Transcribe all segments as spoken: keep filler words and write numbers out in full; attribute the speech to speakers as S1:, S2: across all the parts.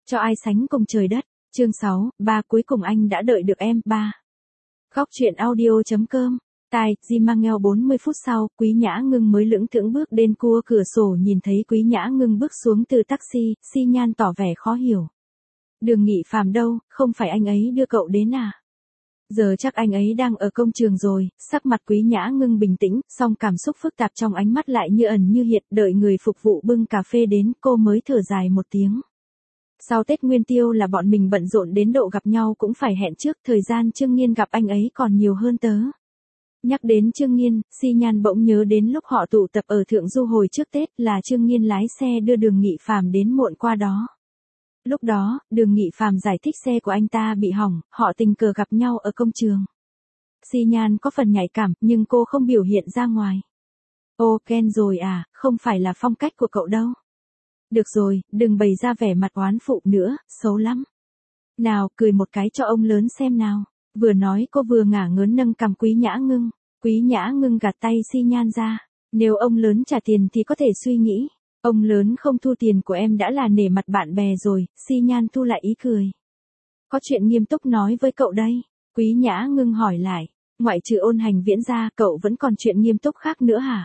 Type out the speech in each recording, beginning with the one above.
S1: Cho ai sánh cùng trời đất. Chương sáu, ba cuối cùng anh đã đợi được em, ba. Góc truyện audio.com. Tai, Di mang ngheo bốn mươi phút sau, Quý Nhã Ngưng mới lững thững bước đến cua cửa sổ nhìn thấy Quý Nhã Ngưng bước xuống từ taxi, Xi Nhan tỏ vẻ khó hiểu. Đường Nghị Phàm đâu, không phải anh ấy đưa cậu đến à? Giờ chắc anh ấy đang ở công trường rồi, sắc mặt Quý Nhã Ngưng bình tĩnh, song cảm xúc phức tạp trong ánh mắt lại như ẩn như hiện, đợi người phục vụ bưng cà phê đến, cô mới thở dài một tiếng. Sau Tết Nguyên Tiêu là bọn mình bận rộn đến độ gặp nhau cũng phải hẹn trước, thời gian Trương Nghiên gặp anh ấy còn nhiều hơn tớ. Nhắc đến Trương Nghiên, Xi Nhan bỗng nhớ đến lúc họ tụ tập ở Thượng Du hồi trước Tết là Trương Nghiên lái xe đưa Đường Nghị Phàm đến muộn qua đó. Lúc đó, Đường Nghị Phàm giải thích xe của anh ta bị hỏng, họ tình cờ gặp nhau ở công trường. Xi Nhan có phần nhạy cảm, nhưng cô không biểu hiện ra ngoài. Ô Ken rồi à, không phải là phong cách của cậu đâu. Được rồi, đừng bày ra vẻ mặt oán phụ nữa, xấu lắm. Nào, cười một cái cho ông lớn xem nào. Vừa nói cô vừa ngả ngớn nâng cằm Quý Nhã Ngưng. Quý Nhã Ngưng gạt tay Xi Nhan ra. Nếu ông lớn trả tiền thì có thể suy nghĩ. Ông lớn không thu tiền của em đã là nể mặt bạn bè rồi. Xi Nhan thu lại ý cười. Có chuyện nghiêm túc nói với cậu đây. Quý Nhã Ngưng hỏi lại. Ngoại trừ Ôn Hành Viễn ra, cậu vẫn còn chuyện nghiêm túc khác nữa hả?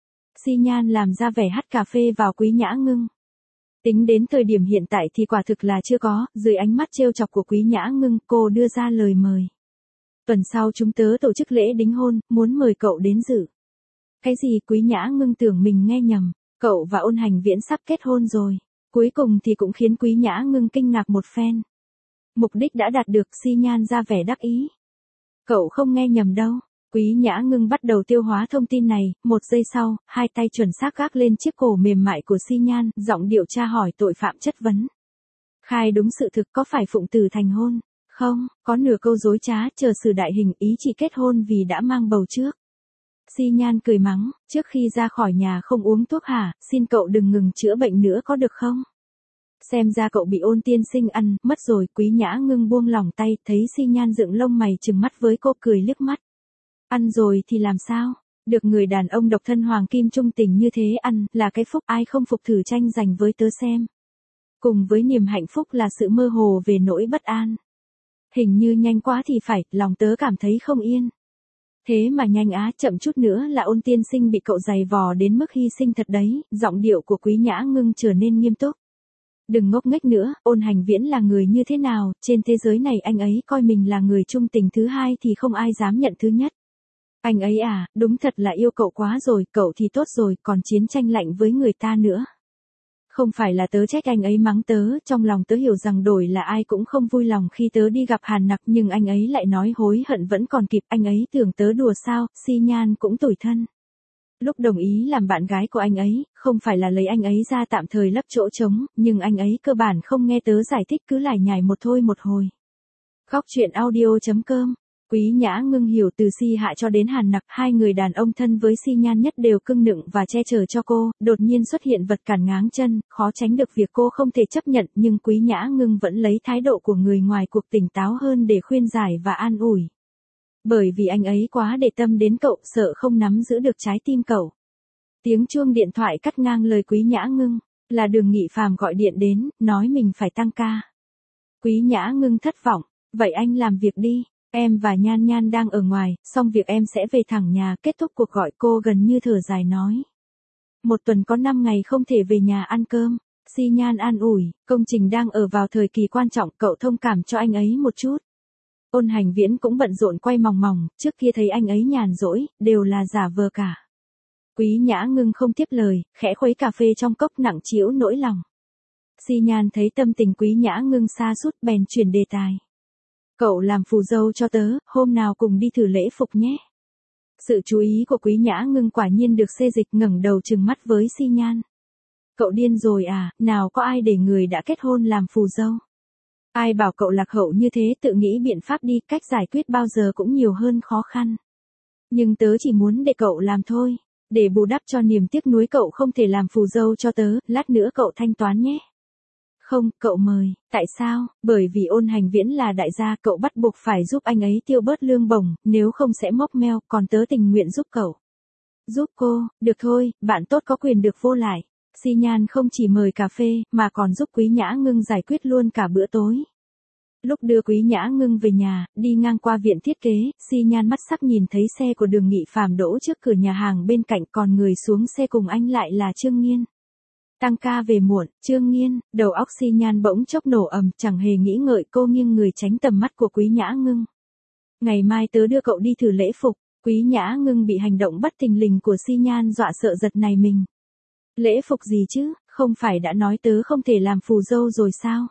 S1: Xi Nhan làm ra vẻ hắt cà phê vào Quý Nhã Ngưng. Tính đến thời điểm hiện tại thì quả thực là chưa có, dưới ánh mắt trêu chọc của Quý Nhã Ngưng, cô đưa ra lời mời. Tuần sau chúng tớ tổ chức lễ đính hôn, muốn mời cậu đến dự. Cái gì? Quý Nhã Ngưng tưởng mình nghe nhầm, cậu và Ôn Hành Viễn sắp kết hôn rồi. Cuối cùng thì cũng khiến Quý Nhã Ngưng kinh ngạc một phen. Mục đích đã đạt được, Xi Nhan ra vẻ đắc ý. Cậu không nghe nhầm đâu. Quý Nhã Ngưng bắt đầu tiêu hóa thông tin này, một giây sau, hai tay chuẩn xác gác lên chiếc cổ mềm mại của Xi Nhan, giọng điệu tra hỏi tội phạm chất vấn. Khai đúng sự thực, có phải phụng tử thành hôn? Không, có nửa câu dối trá, chờ xử đại hình, ý chỉ kết hôn vì đã mang bầu trước. Xi Nhan cười mắng, trước khi ra khỏi nhà không uống thuốc hả, xin cậu đừng ngừng chữa bệnh nữa có được không? Xem ra cậu bị Ôn tiên sinh ăn, mất rồi. Quý Nhã Ngưng buông lỏng tay, thấy Xi Nhan dựng lông mày trừng mắt với cô, cười liếc mắt. Ăn rồi thì làm sao? Được người đàn ông độc thân hoàng kim trung tình như thế ăn, là cái phúc, ai không phục thử tranh giành với tớ xem. Cùng với niềm hạnh phúc là sự mơ hồ về nỗi bất an. Hình như nhanh quá thì phải, lòng tớ cảm thấy không yên. Thế mà nhanh á, chậm chút nữa là Ôn tiên sinh bị cậu giày vò đến mức hy sinh thật đấy, giọng điệu của Quý Nhã Ngưng trở nên nghiêm túc. Đừng ngốc nghếch nữa, Ôn Hành Viễn là người như thế nào, trên thế giới này anh ấy coi mình là người trung tình thứ hai thì không ai dám nhận thứ nhất. Anh ấy à, đúng thật là yêu cậu quá rồi, cậu thì tốt rồi, còn chiến tranh lạnh với người ta nữa. Không phải là tớ trách anh ấy mắng tớ, trong lòng tớ hiểu rằng đổi là ai cũng không vui lòng khi tớ đi gặp Hàn Nặc, nhưng anh ấy lại nói hối hận vẫn còn kịp, anh ấy tưởng tớ đùa sao. Xi Nhan cũng tủi thân. Lúc đồng ý làm bạn gái của anh ấy, không phải là lấy anh ấy ra tạm thời lấp chỗ trống, nhưng anh ấy cơ bản không nghe tớ giải thích, cứ lải nhải một thôi một hồi. Góc truyện audio.com. Quý Nhã Ngưng hiểu từ Si Hạ cho đến Hàn Nặc, hai người đàn ông thân với Xi Nhan nhất đều cưng nựng và che chở cho cô, đột nhiên xuất hiện vật cản ngáng chân, khó tránh được việc cô không thể chấp nhận, nhưng Quý Nhã Ngưng vẫn lấy thái độ của người ngoài cuộc tỉnh táo hơn để khuyên giải và an ủi. Bởi vì anh ấy quá để tâm đến cậu, sợ không nắm giữ được trái tim cậu. Tiếng chuông điện thoại cắt ngang lời Quý Nhã Ngưng, là Đường Nghị Phàm gọi điện đến, nói mình phải tăng ca. Quý Nhã Ngưng thất vọng, vậy anh làm việc đi. Em và Nhan Nhan đang ở ngoài, xong việc em sẽ về thẳng nhà. Kết thúc cuộc gọi cô gần như thở dài nói. Một tuần có năm ngày không thể về nhà ăn cơm. Xi Nhan an ủi, công trình đang ở vào thời kỳ quan trọng, cậu thông cảm cho anh ấy một chút. Ôn Hành Viễn cũng bận rộn quay mòng mòng, trước kia thấy anh ấy nhàn rỗi, đều là giả vờ cả. Quý Nhã Ngưng không tiếp lời, khẽ khuấy cà phê trong cốc nặng trĩu nỗi lòng. Xi Nhan thấy tâm tình Quý Nhã Ngưng sa sút bèn chuyển đề tài. Cậu làm phù dâu cho tớ, hôm nào cùng đi thử lễ phục nhé. Sự chú ý của Quý Nhã Ngưng quả nhiên được xê dịch, ngẩng đầu trừng mắt với Xi Nhan. Cậu điên rồi à, nào có ai để người đã kết hôn làm phù dâu. Ai bảo cậu lạc hậu như thế, tự nghĩ biện pháp đi, cách giải quyết bao giờ cũng nhiều hơn khó khăn. Nhưng tớ chỉ muốn để cậu làm thôi, để bù đắp cho niềm tiếc nuối cậu không thể làm phù dâu cho tớ, lát nữa cậu thanh toán nhé. Không, cậu mời, tại sao? Bởi vì Ôn Hành Viễn là đại gia, cậu bắt buộc phải giúp anh ấy tiêu bớt lương bổng, nếu không sẽ móc meo, còn tớ tình nguyện giúp cậu. Giúp cô, được thôi, bạn tốt có quyền được vô lại. Xi Nhan không chỉ mời cà phê, mà còn giúp Quý Nhã Ngưng giải quyết luôn cả bữa tối. Lúc đưa Quý Nhã Ngưng về nhà, đi ngang qua viện thiết kế, Xi Nhan mắt sắc nhìn thấy xe của Đường Nghị Phàm đỗ trước cửa nhà hàng bên cạnh, còn người xuống xe cùng anh lại là Trương Nghiên. Tăng ca về muộn, Trương Nghiên, đầu óc Xi Nhan bỗng chốc nổ ầm, chẳng hề nghĩ ngợi cô nghiêng người tránh tầm mắt của Quý Nhã Ngưng. Ngày mai tớ đưa cậu đi thử lễ phục. Quý Nhã Ngưng bị hành động bất thình lình của Xi Nhan dọa sợ giật nảy mình. Lễ phục gì chứ, không phải đã nói tớ không thể làm phù dâu rồi sao?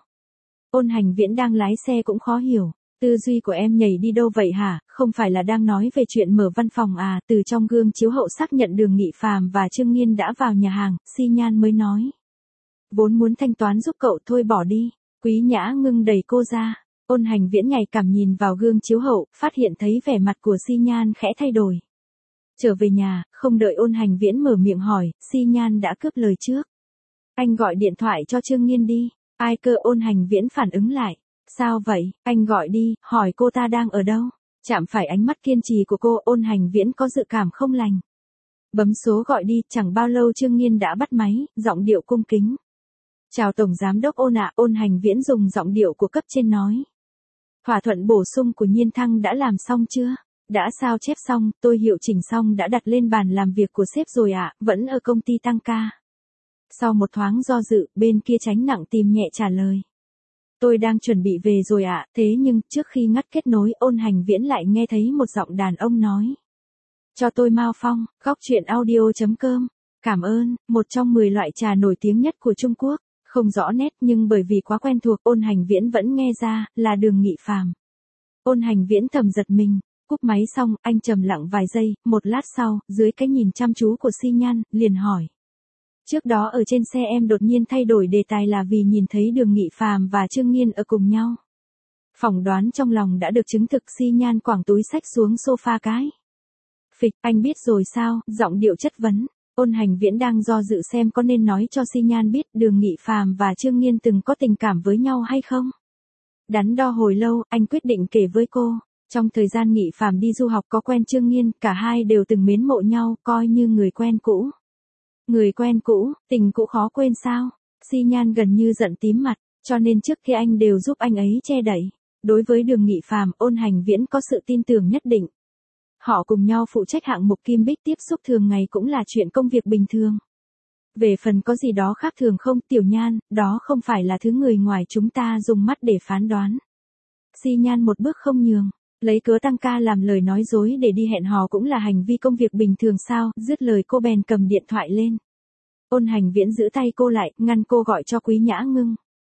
S1: Ôn Hành Viễn đang lái xe cũng khó hiểu. Tư duy của em nhảy đi đâu vậy hả, không phải là đang nói về chuyện mở văn phòng à? Từ trong gương chiếu hậu xác nhận Đường Nghị Phàm và Trương Nghiên đã vào nhà hàng, Xi Nhan mới nói. Vốn muốn thanh toán giúp cậu thôi bỏ đi. Quý Nhã Ngưng đẩy cô ra. Ôn Hành Viễn nhạy cảm nhìn vào gương chiếu hậu, phát hiện thấy vẻ mặt của Xi Nhan khẽ thay đổi. Trở về nhà, không đợi Ôn Hành Viễn mở miệng hỏi, Xi Nhan đã cướp lời trước. Anh gọi điện thoại cho Trương Nghiên đi. Ai cơ? Ôn Hành Viễn phản ứng lại. Sao vậy, anh gọi đi, hỏi cô ta đang ở đâu. Chạm phải ánh mắt kiên trì của cô, Ôn Hành Viễn có dự cảm không lành. Bấm số gọi đi, chẳng bao lâu Trương Nghiên đã bắt máy, giọng điệu cung kính. Chào Tổng Giám đốc Ôn ạ. Ôn Hành Viễn dùng giọng điệu của cấp trên nói. Thỏa thuận bổ sung của Nhiên Thăng đã làm xong chưa? Đã sao chép xong, tôi hiệu chỉnh xong đã đặt lên bàn làm việc của sếp rồi ạ, vẫn ở công ty tăng ca. Sau một thoáng do dự, bên kia tránh nặng tìm nhẹ trả lời. Tôi đang chuẩn bị về rồi ạ, thế nhưng trước khi ngắt kết nối, Ôn Hành Viễn lại nghe thấy một giọng đàn ông nói. Cho tôi Mao Phong, góc truyện audio chấm com. Cảm ơn, một trong mười loại trà nổi tiếng nhất của Trung Quốc. Không rõ nét nhưng bởi vì quá quen thuộc, Ôn Hành Viễn vẫn nghe ra, là Đường Nghị Phàm. Ôn Hành Viễn thầm giật mình, cúp máy xong, anh trầm lặng vài giây, một lát sau, dưới cái nhìn chăm chú của Xi Nhan, liền hỏi. Trước đó ở trên xe em đột nhiên thay đổi đề tài là vì nhìn thấy Đường Nghị Phàm và Trương Nghiên ở cùng nhau. Phỏng đoán trong lòng đã được chứng thực. Xi Nhan quẳng túi xách xuống sofa cái. Phịch, anh biết rồi sao? Giọng điệu chất vấn. Ôn Hành Viễn đang do dự xem có nên nói cho Xi Nhan biết Đường Nghị Phàm và Trương Nghiên từng có tình cảm với nhau hay không. Đắn đo hồi lâu, anh quyết định kể với cô. Trong thời gian Nghị Phàm đi du học có quen Trương Nghiên, cả hai đều từng mến mộ nhau, coi như người quen cũ. Người quen cũ, tình cũ khó quên sao? Xi Nhan gần như giận tím mặt, cho nên trước kia anh đều giúp anh ấy che đậy. Đối với Đường Nghị Phàm, Ôn Hành Viễn có sự tin tưởng nhất định. Họ cùng nhau phụ trách hạng mục Kim Bích, tiếp xúc thường ngày cũng là chuyện công việc bình thường. Về phần có gì đó khác thường không, Tiểu Nhan, đó không phải là thứ người ngoài chúng ta dùng mắt để phán đoán. Xi Nhan một bước không nhường, lấy cớ tăng ca làm lời nói dối để đi hẹn hò cũng là hành vi công việc bình thường sao? Dứt lời cô bèn cầm điện thoại lên. Ôn Hành Viễn giữ tay cô lại, ngăn cô gọi cho Quý Nhã Ngưng.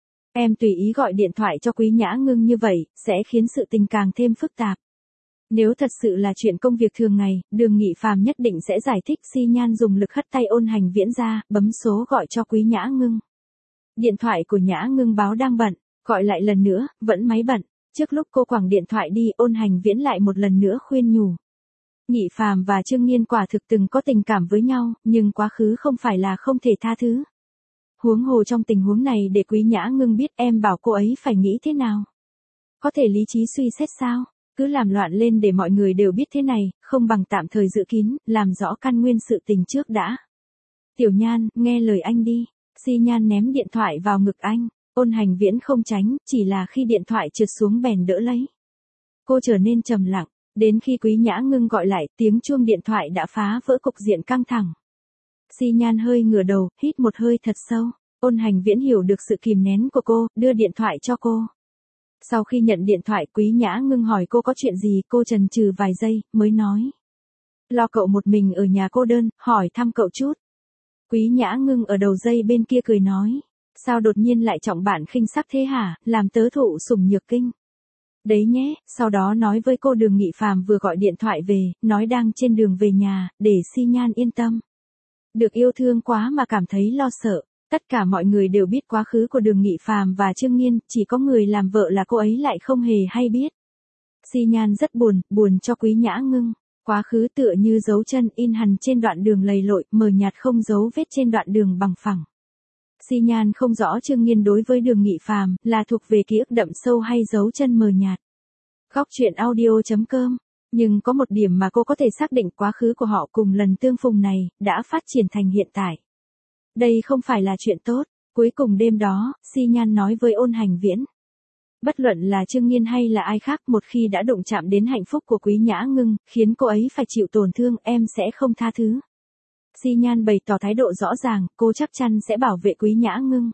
S1: Em tùy ý gọi điện thoại cho Quý Nhã Ngưng như vậy, sẽ khiến sự tình càng thêm phức tạp. Nếu thật sự là chuyện công việc thường ngày, Đường Nghị Phàm nhất định sẽ giải thích. Xi Nhan dùng lực hất tay Ôn Hành Viễn ra, bấm số gọi cho Quý Nhã Ngưng. Điện thoại của Nhã Ngưng báo đang bận, gọi lại lần nữa, vẫn máy bận. Trước lúc cô quẳng điện thoại đi, Ôn Hành Viễn lại một lần nữa khuyên nhủ. Nghị Phàm và Trương Nghiên quả thực từng có tình cảm với nhau, nhưng quá khứ không phải là không thể tha thứ. Huống hồ trong tình huống này để Quý Nhã Ngưng biết, em bảo cô ấy phải nghĩ thế nào. Có thể lý trí suy xét sao? Cứ làm loạn lên để mọi người đều biết thế này, không bằng tạm thời giữ kín, làm rõ căn nguyên sự tình trước đã. Tiểu Nhan, nghe lời anh đi. Xi Nhan ném điện thoại vào ngực anh. Ôn Hành Viễn không tránh, chỉ là khi điện thoại trượt xuống bèn đỡ lấy. Cô trở nên trầm lặng, đến khi Quý Nhã Ngưng gọi lại, tiếng chuông điện thoại đã phá vỡ cục diện căng thẳng. Xi Nhan hơi ngửa đầu, hít một hơi thật sâu. Ôn Hành Viễn hiểu được sự kìm nén của cô, đưa điện thoại cho cô. Sau khi nhận điện thoại, Quý Nhã Ngưng hỏi cô có chuyện gì, cô chần chừ vài giây, mới nói. Lo cậu một mình ở nhà cô đơn, hỏi thăm cậu chút. Quý Nhã Ngưng ở đầu dây bên kia cười nói. Sao đột nhiên lại trọng bạn khinh sắc thế hả, làm tớ thụ sủng nhược kinh. Đấy nhé, sau đó nói với cô Đường Nghị Phàm vừa gọi điện thoại về, nói đang trên đường về nhà, để Xi Nhan yên tâm. Được yêu thương quá mà cảm thấy lo sợ. Tất cả mọi người đều biết quá khứ của Đường Nghị Phàm và Trương Nghiên, chỉ có người làm vợ là cô ấy lại không hề hay biết. Xi Nhan rất buồn, buồn cho Quý Nhã Ngưng. Quá khứ tựa như dấu chân in hằn trên đoạn đường lầy lội, mờ nhạt không dấu vết trên đoạn đường bằng phẳng. Xi Nhan không rõ Trương Nghiên đối với Đường Nghị Phàm là thuộc về ký ức đậm sâu hay dấu chân mờ nhạt. Góc truyện audio chấm com. Nhưng có một điểm mà cô có thể xác định, quá khứ của họ cùng lần tương phùng này đã phát triển thành hiện tại. Đây không phải là chuyện tốt. Cuối cùng đêm đó, Xi Nhan nói với Ôn Hành Viễn. Bất luận là Trương Nhiên hay là ai khác, một khi đã đụng chạm đến hạnh phúc của Quý Nhã Ngưng, khiến cô ấy phải chịu tổn thương, em sẽ không tha thứ. Xi Nhan bày tỏ thái độ rõ ràng, cô chắc chắn sẽ bảo vệ Quý Nhã Ngưng.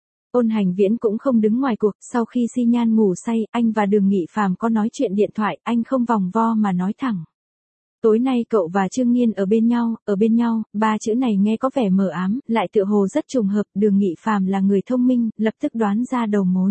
S1: Ôn Hành Viễn cũng không đứng ngoài cuộc, sau khi Xi Nhan ngủ say, anh và Đường Nghị Phàm có nói chuyện điện thoại, anh không vòng vo mà nói thẳng. Tối nay cậu và Trương Nhiên ở bên nhau, ở bên nhau, ba chữ này nghe có vẻ mờ ám, lại tựa hồ rất trùng hợp, Đường Nghị Phàm là người thông minh, lập tức đoán ra đầu mối.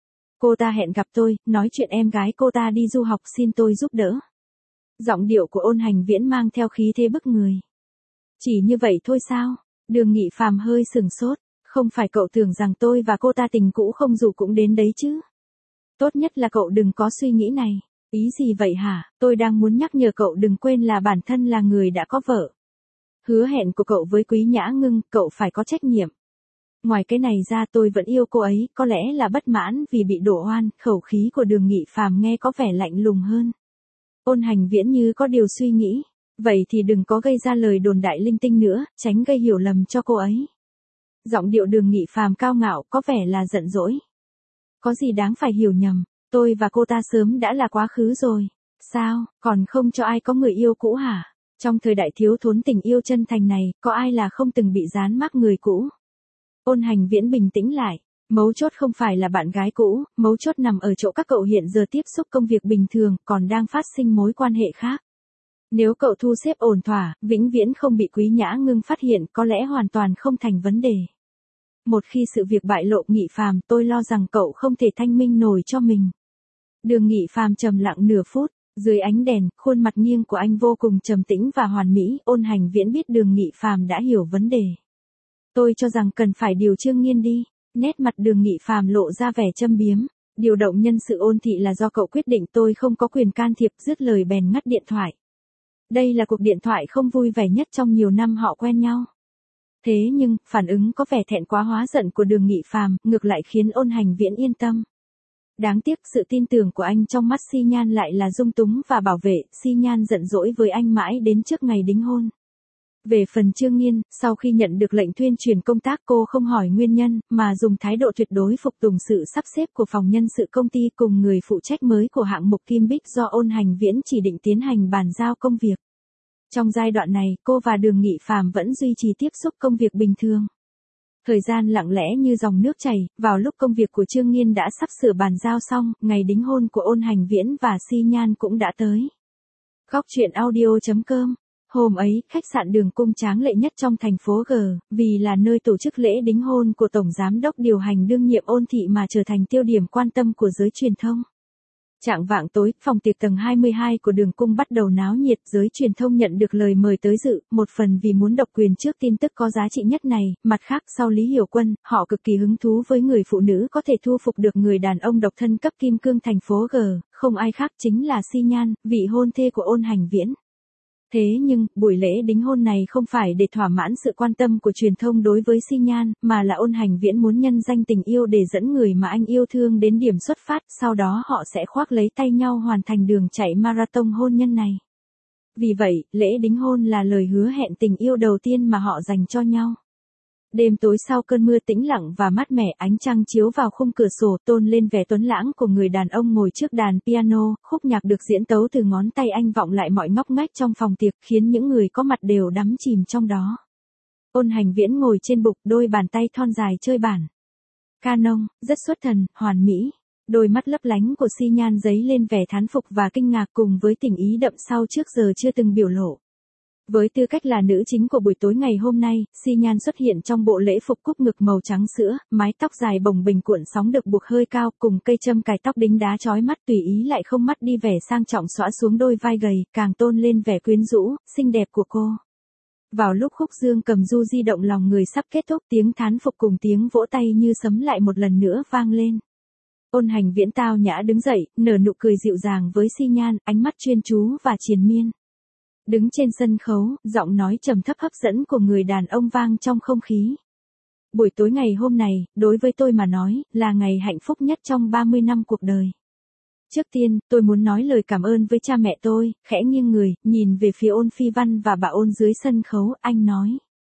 S1: Cô ta hẹn gặp tôi, nói chuyện em gái cô ta đi du học xin tôi giúp đỡ. Giọng điệu của Ôn Hành Viễn mang theo khí thế bức người. Chỉ như vậy thôi sao? Đường Nghị Phàm hơi sừng sốt. Không phải cậu tưởng rằng tôi và cô ta tình cũ không dù cũng đến đấy chứ? Tốt nhất là cậu đừng có suy nghĩ này. Ý gì vậy hả? Tôi đang muốn nhắc nhở cậu đừng quên là bản thân là người đã có vợ. Hứa hẹn của cậu với Quý Nhã Ngưng, cậu phải có trách nhiệm. Ngoài cái này ra tôi vẫn yêu cô ấy, có lẽ là bất mãn vì bị đổ oan, khẩu khí của Đường Nghị Phàm nghe có vẻ lạnh lùng hơn. Ôn Hành Viễn như có điều suy nghĩ. Vậy thì đừng có gây ra lời đồn đại linh tinh nữa, tránh gây hiểu lầm cho cô ấy. Giọng điệu Đường Nghị Phàm cao ngạo, có vẻ là giận dỗi. Có gì đáng phải hiểu nhầm, tôi và cô ta sớm đã là quá khứ rồi. Sao, còn không cho ai có người yêu cũ hả? Trong thời đại thiếu thốn tình yêu chân thành này, có ai là không từng bị dán mác người cũ? Ôn Hành Viễn bình tĩnh lại. Mấu chốt không phải là bạn gái cũ, mấu chốt nằm ở chỗ các cậu hiện giờ tiếp xúc công việc bình thường, còn đang phát sinh mối quan hệ khác. Nếu cậu thu xếp ổn thỏa, vĩnh viễn không bị Quý Nhã Ngưng phát hiện, có lẽ hoàn toàn không thành vấn đề. Một khi sự việc bại lộ, Nghị Phàm, tôi lo rằng cậu không thể thanh minh nổi cho mình. Đường Nghị Phàm trầm lặng nửa phút, dưới ánh đèn, khuôn mặt nghiêng của anh vô cùng trầm tĩnh và hoàn mỹ. Ôn Hành Viễn biết Đường Nghị Phàm đã hiểu vấn đề. Tôi cho rằng cần phải điều Trương Nhiên đi. Nét mặt Đường Nghị Phàm lộ ra vẻ châm biếm. Điều động nhân sự Ôn thị là do cậu quyết định, tôi không có quyền can thiệp. Dứt lời bèn ngắt điện thoại. Đây là cuộc điện thoại không vui vẻ nhất trong nhiều năm họ quen nhau. Thế nhưng, phản ứng có vẻ thẹn quá hóa giận của Đường Nghị Phàm, ngược lại khiến Ôn Hành Viễn yên tâm. Đáng tiếc sự tin tưởng của anh trong mắt Xi Nhan lại là dung túng và bảo vệ, Xi Nhan giận dỗi với anh mãi đến trước ngày đính hôn. Về phần Trương Nhiên, sau khi nhận được lệnh thuyên truyền công tác cô không hỏi nguyên nhân, mà dùng thái độ tuyệt đối phục tùng sự sắp xếp của phòng nhân sự công ty cùng người phụ trách mới của hạng mục Kim Bích do Ôn Hành Viễn chỉ định tiến hành bàn giao công việc. Trong giai đoạn này, cô và Đường Nghị Phàm vẫn duy trì tiếp xúc công việc bình thường. Thời gian lặng lẽ như dòng nước chảy, vào lúc công việc của Trương Nhiên đã sắp sửa bàn giao xong, ngày đính hôn của Ôn Hành Viễn và Xi Nhan cũng đã tới. Góc truyện audio chấm com. Hôm ấy, khách sạn Đường Cung tráng lệ nhất trong thành phố G, vì là nơi tổ chức lễ đính hôn của Tổng Giám đốc điều hành đương nhiệm Ôn thị mà trở thành tiêu điểm quan tâm của giới truyền thông. Chạng vạng tối, phòng tiệc tầng hai mươi hai của Đường Cung bắt đầu náo nhiệt, giới truyền thông nhận được lời mời tới dự, một phần vì muốn độc quyền trước tin tức có giá trị nhất này, mặt khác sau Lý Hiểu Quân, họ cực kỳ hứng thú với người phụ nữ có thể thu phục được người đàn ông độc thân cấp kim cương thành phố G, không ai khác chính là Xi Nhan, vị hôn thê của Ôn Hành Viễn. Thế nhưng, buổi lễ đính hôn này không phải để thỏa mãn sự quan tâm của truyền thông đối với Xi Nhan, mà là Ôn Hành Viễn muốn nhân danh tình yêu để dẫn người mà anh yêu thương đến điểm xuất phát, sau đó họ sẽ khoác lấy tay nhau hoàn thành đường chạy marathon hôn nhân này. Vì vậy, lễ đính hôn là lời hứa hẹn tình yêu đầu tiên mà họ dành cho nhau. Đêm tối sau cơn mưa tĩnh lặng và mát mẻ, ánh trăng chiếu vào khung cửa sổ tôn lên vẻ tuấn lãng của người đàn ông ngồi trước đàn piano, khúc nhạc được diễn tấu từ ngón tay anh vọng lại mọi ngóc ngách trong phòng tiệc, khiến những người có mặt đều đắm chìm trong đó. Ôn Hành Viễn ngồi trên bục, đôi bàn tay thon dài chơi bản canon, rất xuất thần, hoàn mỹ. Đôi mắt lấp lánh của Xi Nhan dấy lên vẻ thán phục và kinh ngạc cùng với tình ý đậm sâu trước giờ chưa từng biểu lộ. Với tư cách là nữ chính của buổi tối ngày hôm nay, Xi Nhan xuất hiện trong bộ lễ phục cúc ngực màu trắng sữa, mái tóc dài bồng bềnh cuộn sóng được buộc hơi cao, cùng cây châm cài tóc đính đá chói mắt, tùy ý lại không mất đi vẻ sang trọng xõa xuống đôi vai gầy, càng tôn lên vẻ quyến rũ, xinh đẹp của cô. Vào lúc khúc dương cầm du di động lòng người sắp kết thúc, tiếng thán phục cùng tiếng vỗ tay như sấm lại một lần nữa vang lên. Ôn Hành Viễn tao nhã đứng dậy, nở nụ cười dịu dàng với Xi Nhan, ánh mắt chuyên chú và triền miên. Đứng trên sân khấu, giọng nói trầm thấp hấp dẫn của người đàn ông vang trong không khí. Buổi tối ngày hôm này, đối với tôi mà nói, là ngày hạnh phúc nhất trong ba mươi năm cuộc đời. Trước tiên, tôi muốn nói lời cảm ơn với cha mẹ tôi, khẽ nghiêng người, nhìn về phía Ôn Phi Văn và bà Ôn dưới sân khấu, anh nói.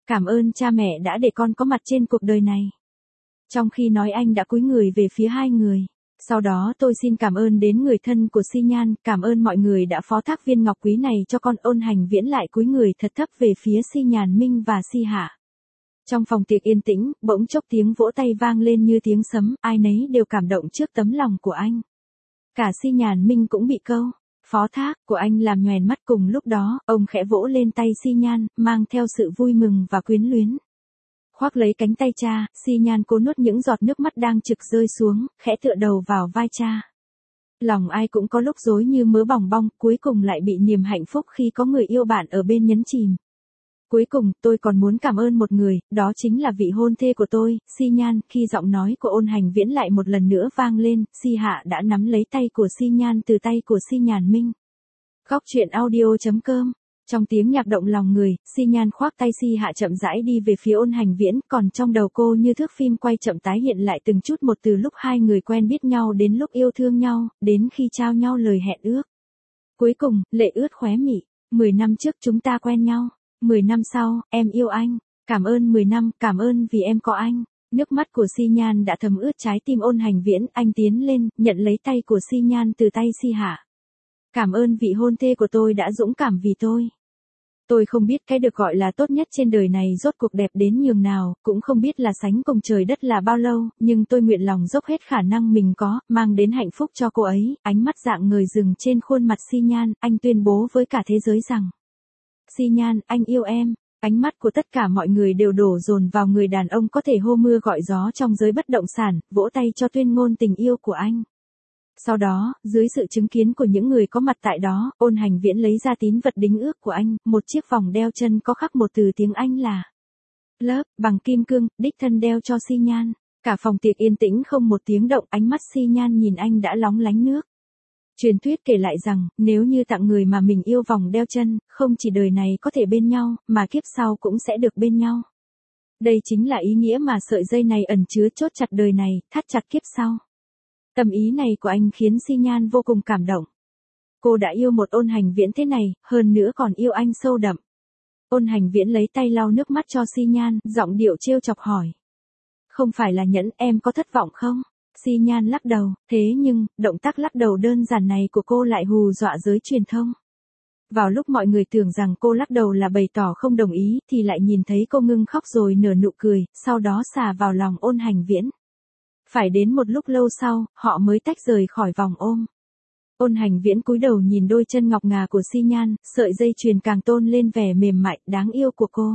S1: Cảm ơn cha mẹ đã để con có mặt trên cuộc đời này. Trong khi nói anh đã cúi người về phía hai người. Sau đó tôi xin cảm ơn đến người thân của Xi Nhan, cảm ơn mọi người đã phó thác viên ngọc quý này cho con. Ôn Hành Viễn lại cúi người thật thấp về phía Si Nhàn Minh và Si Hạ. Trong phòng tiệc yên tĩnh, bỗng chốc tiếng vỗ tay vang lên như tiếng sấm, ai nấy đều cảm động trước tấm lòng của anh. Cả Si Nhàn Minh cũng bị câu phó thác của anh làm nhoẻn mắt. Cùng lúc đó, ông khẽ vỗ lên tay Si Nhan, mang theo sự vui mừng và quyến luyến. Khoác lấy cánh tay cha, Si Nhan cố nuốt những giọt nước mắt đang trực rơi xuống, khẽ tựa đầu vào vai cha. Lòng ai cũng có lúc rối như mớ bòng bong, cuối cùng lại bị niềm hạnh phúc khi có người yêu bạn ở bên nhấn chìm. Cuối cùng, tôi còn muốn cảm ơn một người, đó chính là vị hôn thê của tôi, Si Nhan. Khi giọng nói của Ôn Hành Viễn lại một lần nữa vang lên, Si Hạ đã nắm lấy tay của Si Nhan từ tay của Si Nhàn Minh. Góc truyện audio chấm com. Trong tiếng nhạc động lòng người, Si Nhan khoác tay Si Hạ chậm rãi đi về phía Ôn Hành Viễn, còn trong đầu cô như thước phim quay chậm tái hiện lại từng chút một từ lúc hai người quen biết nhau đến lúc yêu thương nhau, đến khi trao nhau lời hẹn ước. Cuối cùng, lệ ướt khóe mị. Mười năm trước chúng ta quen nhau. Mười năm sau, em yêu anh. Cảm ơn mười năm, cảm ơn vì em có anh. Nước mắt của Si Nhan đã thấm ướt trái tim Ôn Hành Viễn, anh tiến lên, nhận lấy tay của Si Nhan từ tay Si Hạ. Cảm ơn vị hôn thê của tôi đã dũng cảm vì tôi. Tôi không biết cái được gọi là tốt nhất trên đời này rốt cuộc đẹp đến nhường nào, cũng không biết là sánh cùng trời đất là bao lâu, nhưng tôi nguyện lòng dốc hết khả năng mình có, mang đến hạnh phúc cho cô ấy. Ánh mắt dạng người dừng trên khuôn mặt Si Nhan, anh tuyên bố với cả thế giới rằng: Si Nhan, anh yêu em. Ánh mắt của tất cả mọi người đều đổ dồn vào người đàn ông có thể hô mưa gọi gió trong giới bất động sản, vỗ tay cho tuyên ngôn tình yêu của anh. Sau đó, dưới sự chứng kiến của những người có mặt tại đó, Ôn Hành Viễn lấy ra tín vật đính ước của anh, một chiếc vòng đeo chân có khắc một từ tiếng Anh là Love, bằng kim cương, đích thân đeo cho Si Nhan. Cả phòng tiệc yên tĩnh không một tiếng động, ánh mắt Si Nhan nhìn anh đã lóng lánh nước. Truyền thuyết kể lại rằng, nếu như tặng người mà mình yêu vòng đeo chân, không chỉ đời này có thể bên nhau, mà kiếp sau cũng sẽ được bên nhau. Đây chính là ý nghĩa mà sợi dây này ẩn chứa, chốt chặt đời này, thắt chặt kiếp sau. Tâm ý này của anh khiến Si Nhan vô cùng cảm động. Cô đã yêu một Ôn Hành Viễn thế này, hơn nữa còn yêu anh sâu đậm. Ôn Hành Viễn lấy tay lau nước mắt cho Si Nhan, giọng điệu trêu chọc hỏi: Không phải là nhẫn, em có thất vọng không? Si Nhan lắc đầu, thế nhưng, động tác lắc đầu đơn giản này của cô lại hù dọa giới truyền thông. Vào lúc mọi người tưởng rằng cô lắc đầu là bày tỏ không đồng ý, thì lại nhìn thấy cô ngưng khóc rồi nở nụ cười, sau đó xà vào lòng Ôn Hành Viễn. Phải đến một lúc lâu sau, họ mới tách rời khỏi vòng ôm. Ôn Hành Viễn cúi đầu nhìn đôi chân ngọc ngà của Si Nhan, sợi dây chuyền càng tôn lên vẻ mềm mại, đáng yêu của cô.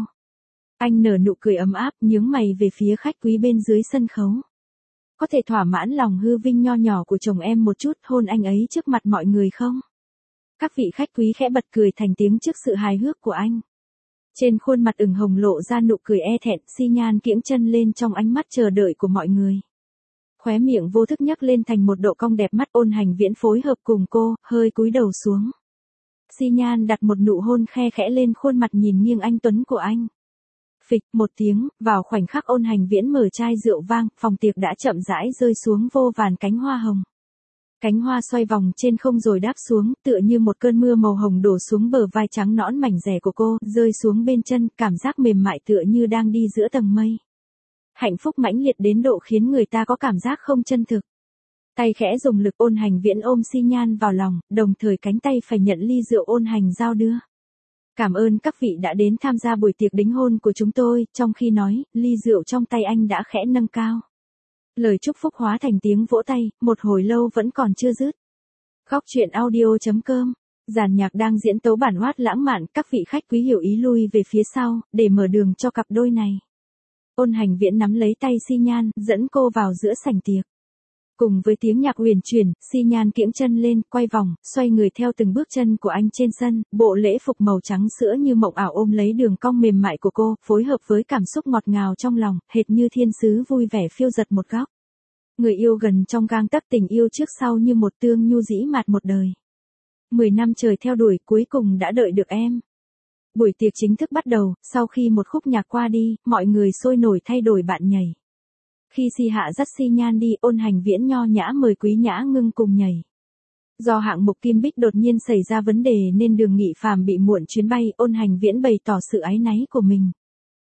S1: Anh nở nụ cười ấm áp, nhướng mày về phía khách quý bên dưới sân khấu. Có thể thỏa mãn lòng hư vinh nho nhỏ của chồng em một chút, hôn anh ấy trước mặt mọi người không? Các vị khách quý khẽ bật cười thành tiếng trước sự hài hước của anh. Trên khuôn mặt ửng hồng lộ ra nụ cười e thẹn, Si Nhan kiễng chân lên trong ánh mắt chờ đợi của mọi người. Khóe miệng vô thức nhấc lên thành một độ cong đẹp mắt. Ôn Hành Viễn phối hợp cùng cô, hơi cúi đầu xuống. Si Nhan đặt một nụ hôn khe khẽ lên khuôn mặt nhìn nghiêng anh tuấn của anh. Phịch một tiếng, vào khoảnh khắc Ôn Hành Viễn mở chai rượu vang, phòng tiệc đã chậm rãi rơi xuống vô vàn cánh hoa hồng. Cánh hoa xoay vòng trên không rồi đáp xuống, tựa như một cơn mưa màu hồng đổ xuống bờ vai trắng nõn mảnh dẻ của cô, rơi xuống bên chân, cảm giác mềm mại tựa như đang đi giữa tầng mây. Hạnh phúc mãnh liệt đến độ khiến người ta có cảm giác không chân thực. Tay khẽ dùng lực, Ôn Hành Viễn ôm Si Nhan vào lòng, đồng thời cánh tay phải nhận ly rượu Ôn Hành giao đưa. Cảm ơn các vị đã đến tham gia buổi tiệc đính hôn của chúng tôi. Trong khi nói, ly rượu trong tay anh đã khẽ nâng cao. Lời chúc phúc hóa thành tiếng vỗ tay, một hồi lâu vẫn còn chưa dứt. Góc truyện audio chấm com. Dàn nhạc đang diễn tấu bản oát lãng mạn, các vị khách quý hiểu ý lui về phía sau, để mở đường cho cặp đôi này. Ôn Hành Viễn nắm lấy tay Si Nhan, dẫn cô vào giữa sảnh tiệc. Cùng với tiếng nhạc huyền chuyển, Si Nhan kiễng chân lên, quay vòng, xoay người theo từng bước chân của anh trên sân, bộ lễ phục màu trắng sữa như mộng ảo ôm lấy đường cong mềm mại của cô, phối hợp với cảm xúc ngọt ngào trong lòng, hệt như thiên sứ vui vẻ phiêu giật một góc. Người yêu gần trong gang tấc, tình yêu trước sau như một tương nhu dĩ mạt một đời. Mười năm trời theo đuổi, cuối cùng đã đợi được em. Buổi tiệc chính thức bắt đầu, sau khi một khúc nhạc qua đi, mọi người sôi nổi thay đổi bạn nhảy. Khi Si Hạ dắt Si Nhan đi, Ôn Hành Viễn nho nhã mời Quý Nhã Ngưng cùng nhảy. Do hạng mục Kim Bích đột nhiên xảy ra vấn đề nên Đường Nghị Phàm bị muộn chuyến bay, Ôn Hành Viễn bày tỏ sự áy náy của mình.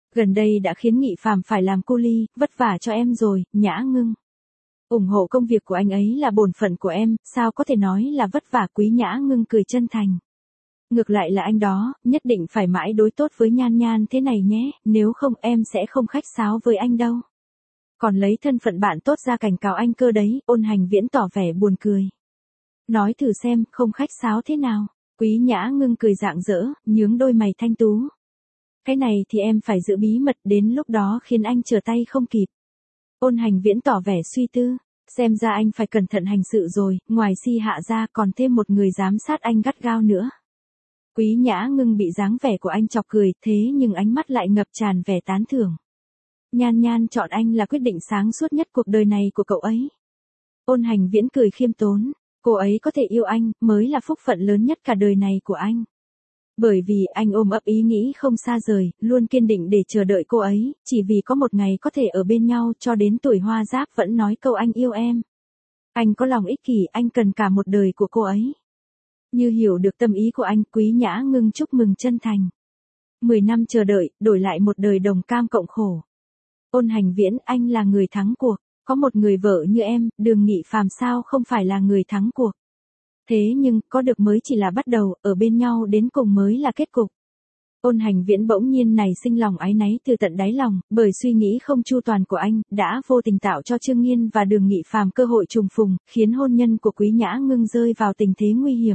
S1: Gần đây đã khiến Nghị Phàm phải làm cu li, vất vả cho em rồi, Nhã Ngưng. Ủng hộ công việc của anh ấy là bổn phận của em, sao có thể nói là vất vả. Quý Nhã Ngưng cười chân thành. Ngược lại là anh đó, nhất định phải mãi đối tốt với Nhan Nhan thế này nhé, nếu không em sẽ không khách sáo với anh đâu. Còn lấy thân phận bạn tốt ra cảnh cáo anh cơ đấy, Ôn Hành Viễn tỏ vẻ buồn cười. Nói thử xem, không khách sáo thế nào. Quý Nhã Ngưng cười rạng rỡ, nhướng đôi mày thanh tú. Cái này thì em phải giữ bí mật, đến lúc đó khiến anh trở tay không kịp. Ôn Hành Viễn tỏ vẻ suy tư, xem ra anh phải cẩn thận hành sự rồi, ngoài Si Hạ ra còn thêm một người giám sát anh gắt gao nữa. Quý Nhã Ngưng bị dáng vẻ của anh chọc cười, thế nhưng ánh mắt lại ngập tràn vẻ tán thưởng. Nhan Nhan chọn anh là quyết định sáng suốt nhất cuộc đời này của cậu ấy. Ôn Hành Viễn cười khiêm tốn, cô ấy có thể yêu anh, mới là phúc phận lớn nhất cả đời này của anh. Bởi vì anh ôm ấp ý nghĩ không xa rời, luôn kiên định để chờ đợi cô ấy, chỉ vì có một ngày có thể ở bên nhau cho đến tuổi hoa giáp vẫn nói câu anh yêu em. Anh có lòng ích kỷ, anh cần cả một đời của cô ấy. Như hiểu được tâm ý của anh, Quý Nhã Ngưng chúc mừng chân thành. Mười năm chờ đợi, đổi lại một đời đồng cam cộng khổ. Ôn Hành Viễn, anh là người thắng cuộc. Có một người vợ như em, Đường Nghị Phàm sao không phải là người thắng cuộc. Thế nhưng, có được mới chỉ là bắt đầu, ở bên nhau đến cùng mới là kết cục. Ôn Hành Viễn bỗng nhiên nảy sinh lòng áy náy từ tận đáy lòng, bởi suy nghĩ không chu toàn của anh, đã vô tình tạo cho Trương Nghiên và Đường Nghị Phàm cơ hội trùng phùng, khiến hôn nhân của Quý Nhã Ngưng rơi vào tình thế nguy hiểm.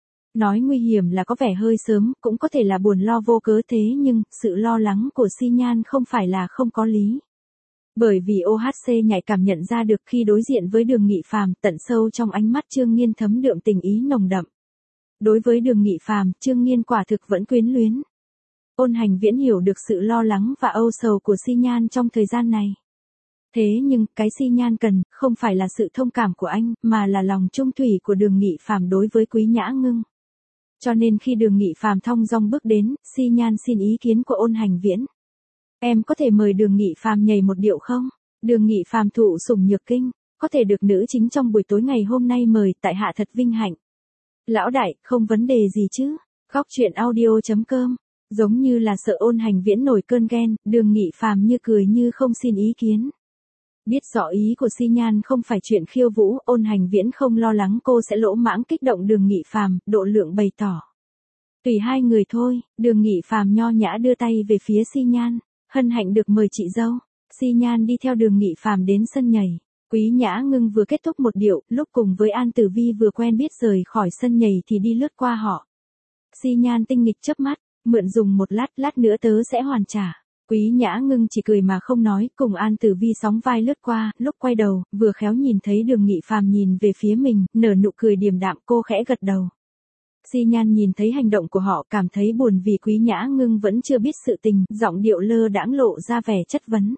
S1: Nói nguy hiểm là có vẻ hơi sớm, cũng có thể là buồn lo vô cớ, thế nhưng, sự lo lắng của Si Nhan không phải là không có lý. Bởi vì ô hát xê nhạy cảm nhận ra được khi đối diện với Đường Nghị Phàm, tận sâu trong ánh mắt Trương Nghiên thấm đượm tình ý nồng đậm. Đối với Đường Nghị Phàm, Trương Nghiên quả thực vẫn quyến luyến. Ôn Hành Viễn hiểu được sự lo lắng và âu sầu của Si Nhan trong thời gian này. Thế nhưng, cái Si Nhan cần, không phải là sự thông cảm của anh, mà là lòng trung thủy của Đường Nghị Phàm đối với Quý Nhã Ngưng. Cho nên khi Đường Nghị Phàm thong dong bước đến, Si Nhan xin ý kiến của Ôn Hành Viễn. Em có thể mời Đường Nghị Phàm nhảy một điệu không? Đường Nghị Phàm thụ sủng nhược kinh, có thể được nữ chính trong buổi tối ngày hôm nay mời, tại hạ thật vinh hạnh. Lão đại, không vấn đề gì chứ? Góc truyện audio chấm com. Giống như là sợ Ôn Hành Viễn nổi cơn ghen, Đường Nghị Phàm như cười như không xin ý kiến. Biết rõ ý của Si Nhan không phải chuyện khiêu vũ, Ôn Hành Viễn không lo lắng cô sẽ lỗ mãng kích động Đường Nghị Phàm, độ lượng bày tỏ. Tùy hai người thôi, Đường Nghị Phàm nho nhã đưa tay về phía Si Nhan, hân hạnh được mời chị dâu. Si Nhan đi theo Đường Nghị Phàm đến sân nhảy. Quý Nhã Ngưng vừa kết thúc một điệu, lúc cùng với An Tử Vi vừa quen biết rời khỏi sân nhảy thì đi lướt qua họ. Si Nhan tinh nghịch chớp mắt, mượn dùng một lát, lát nữa tớ sẽ hoàn trả. Quý Nhã Ngưng chỉ cười mà không nói, cùng An Tử Vi sóng vai lướt qua, lúc quay đầu, vừa khéo nhìn thấy Đường Nghị Phàm nhìn về phía mình, nở nụ cười điềm đạm, cô khẽ gật đầu. Si Nhan nhìn thấy hành động của họ, cảm thấy buồn vì Quý Nhã Ngưng vẫn chưa biết sự tình, giọng điệu lơ đãng lộ ra vẻ chất vấn.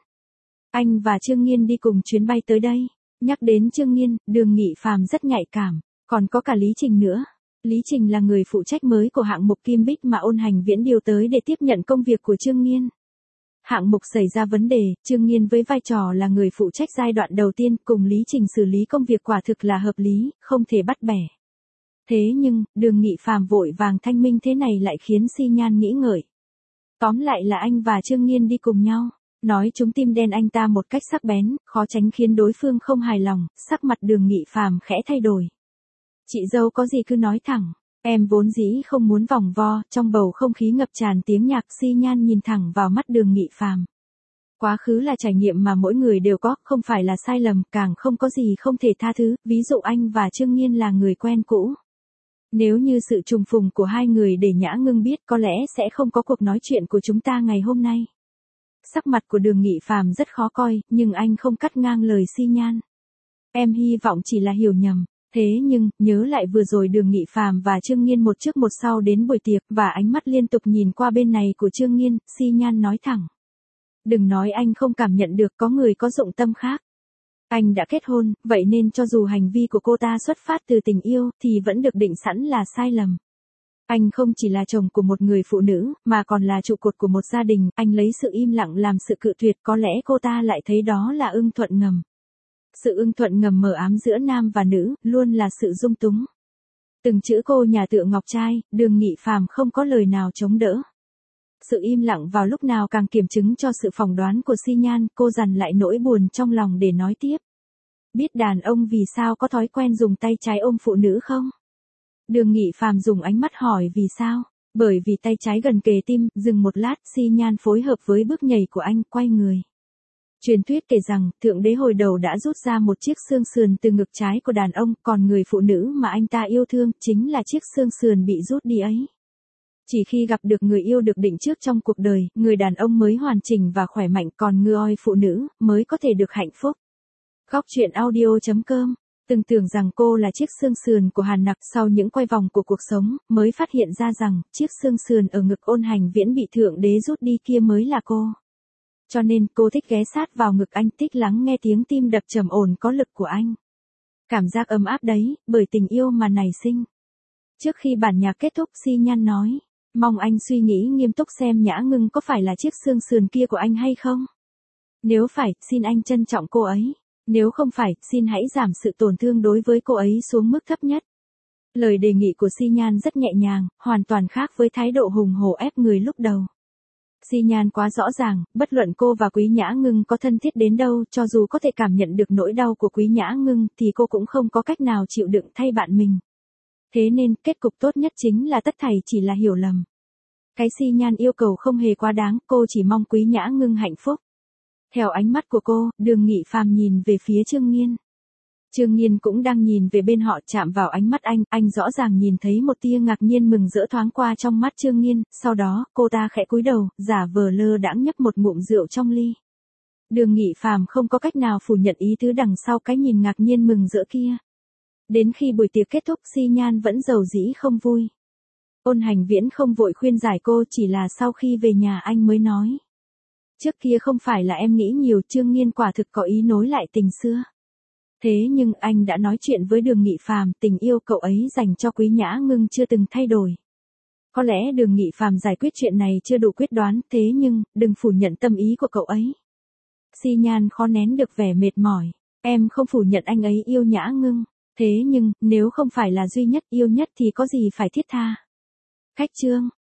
S1: Anh và Trương Nghiên đi cùng chuyến bay tới đây. Nhắc đến Trương Nghiên, Đường Nghị Phàm rất nhạy cảm, còn có cả Lý Trình nữa. Lý Trình là người phụ trách mới của hạng mục Kim Bích mà Ôn Hành Viễn điều tới để tiếp nhận công việc của Trương Nghiên. Hạng mục xảy ra vấn đề, Trương Nghiên với vai trò là người phụ trách giai đoạn đầu tiên, cùng Lý Trình xử lý công việc quả thực là hợp lý, không thể bắt bẻ. Thế nhưng, Đường Nghị Phàm vội vàng thanh minh thế này lại khiến Si Nhan nghĩ ngợi. Tóm lại là anh và Trương Nghiên đi cùng nhau. Nói trúng tim đen anh ta một cách sắc bén, khó tránh khiến đối phương không hài lòng, sắc mặt Đường Nghị Phàm khẽ thay đổi. Chị dâu có gì cứ nói thẳng, em vốn dĩ không muốn vòng vo, trong bầu không khí ngập tràn tiếng nhạc. Si Nhan nhìn thẳng vào mắt Đường Nghị Phàm. Quá khứ là trải nghiệm mà mỗi người đều có, không phải là sai lầm, càng không có gì không thể tha thứ, ví dụ anh và Trương Nghiên là người quen cũ. Nếu như sự trùng phùng của hai người để Nhã Ngưng biết, có lẽ sẽ không có cuộc nói chuyện của chúng ta ngày hôm nay. Sắc mặt của Đường Nghị Phàm rất khó coi, nhưng anh không cắt ngang lời Si Nhan. Em hy vọng chỉ là hiểu nhầm. Thế nhưng, nhớ lại vừa rồi Đường Nghị Phàm và Trương Nghiên một trước một sau đến buổi tiệc, và ánh mắt liên tục nhìn qua bên này của Trương Nghiên, Si Nhan nói thẳng. Đừng nói anh không cảm nhận được có người có dụng tâm khác. Anh đã kết hôn, vậy nên cho dù hành vi của cô ta xuất phát từ tình yêu, thì vẫn được định sẵn là sai lầm. Anh không chỉ là chồng của một người phụ nữ, mà còn là trụ cột của một gia đình, anh lấy sự im lặng làm sự cự tuyệt, có lẽ cô ta lại thấy đó là ưng thuận ngầm. Sự ưng thuận ngầm mờ ám giữa nam và nữ, luôn là sự dung túng. Từng chữ cô nhà tựa ngọc trai, Đường Nghị Phàm không có lời nào chống đỡ. Sự im lặng vào lúc nào càng kiểm chứng cho sự phỏng đoán của Xi Nhan, cô dằn lại nỗi buồn trong lòng để nói tiếp. Biết đàn ông vì sao có thói quen dùng tay trái ôm phụ nữ không? Đường Nghị Phàm dùng ánh mắt hỏi vì sao? Bởi vì tay trái gần kề tim, dừng một lát, Xi Nhan phối hợp với bước nhảy của anh, quay người. Truyền thuyết kể rằng, Thượng Đế hồi đầu đã rút ra một chiếc xương sườn từ ngực trái của đàn ông, còn người phụ nữ mà anh ta yêu thương, chính là chiếc xương sườn bị rút đi ấy. Chỉ khi gặp được người yêu được định trước trong cuộc đời, người đàn ông mới hoàn chỉnh và khỏe mạnh, còn người phụ nữ, mới có thể được hạnh phúc. Góc truyện audio chấm com. Từng tưởng rằng cô là chiếc xương sườn của Hàn Nặc, sau những quay vòng của cuộc sống, mới phát hiện ra rằng, chiếc xương sườn ở ngực Ôn Hành Viễn bị Thượng Đế rút đi kia mới là cô. Cho nên, cô thích ghé sát vào ngực anh, thích lắng nghe tiếng tim đập trầm ổn có lực của anh. Cảm giác ấm áp đấy, bởi tình yêu mà nảy sinh. Trước khi bản nhạc kết thúc, Xi Nhan nói, mong anh suy nghĩ nghiêm túc xem Nhã Ngưng có phải là chiếc xương sườn kia của anh hay không. Nếu phải, xin anh trân trọng cô ấy. Nếu không phải, xin hãy giảm sự tổn thương đối với cô ấy xuống mức thấp nhất. Lời đề nghị của Xi Nhan rất nhẹ nhàng, hoàn toàn khác với thái độ hùng hổ ép người lúc đầu. Xi Nhan quá rõ ràng, bất luận cô và Quý Nhã Ngưng có thân thiết đến đâu, cho dù có thể cảm nhận được nỗi đau của Quý Nhã Ngưng, thì cô cũng không có cách nào chịu đựng thay bạn mình. Thế nên, kết cục tốt nhất chính là tất thảy chỉ là hiểu lầm. Cái Xi Nhan yêu cầu không hề quá đáng, cô chỉ mong Quý Nhã Ngưng hạnh phúc. Theo ánh mắt của cô, Đường Nghị Phàm nhìn về phía Trương Nghiên. Trương Nghiên cũng đang nhìn về bên họ, chạm vào ánh mắt anh, anh rõ ràng nhìn thấy một tia ngạc nhiên mừng rỡ thoáng qua trong mắt Trương Nghiên, sau đó, cô ta khẽ cúi đầu, giả vờ lơ đãng nhấp một ngụm rượu trong ly. Đường Nghị Phàm không có cách nào phủ nhận ý tứ đằng sau cái nhìn ngạc nhiên mừng rỡ kia. Đến khi buổi tiệc kết thúc, Xi Nhan vẫn dầu dĩ không vui. Ôn Hành Viễn không vội khuyên giải cô, chỉ là sau khi về nhà anh mới nói. Trước kia không phải là em nghĩ nhiều, Trương Nghiên quả thực có ý nối lại tình xưa. Thế nhưng anh đã nói chuyện với Đường Nghị Phàm, tình yêu cậu ấy dành cho Quý Nhã Ngưng chưa từng thay đổi. Có lẽ Đường Nghị Phàm giải quyết chuyện này chưa đủ quyết đoán, thế nhưng, đừng phủ nhận tâm ý của cậu ấy. Xi Nhan khó nén được vẻ mệt mỏi. Em không phủ nhận anh ấy yêu Nhã Ngưng. Thế nhưng, nếu không phải là duy nhất yêu nhất thì có gì phải thiết tha. Khách chương.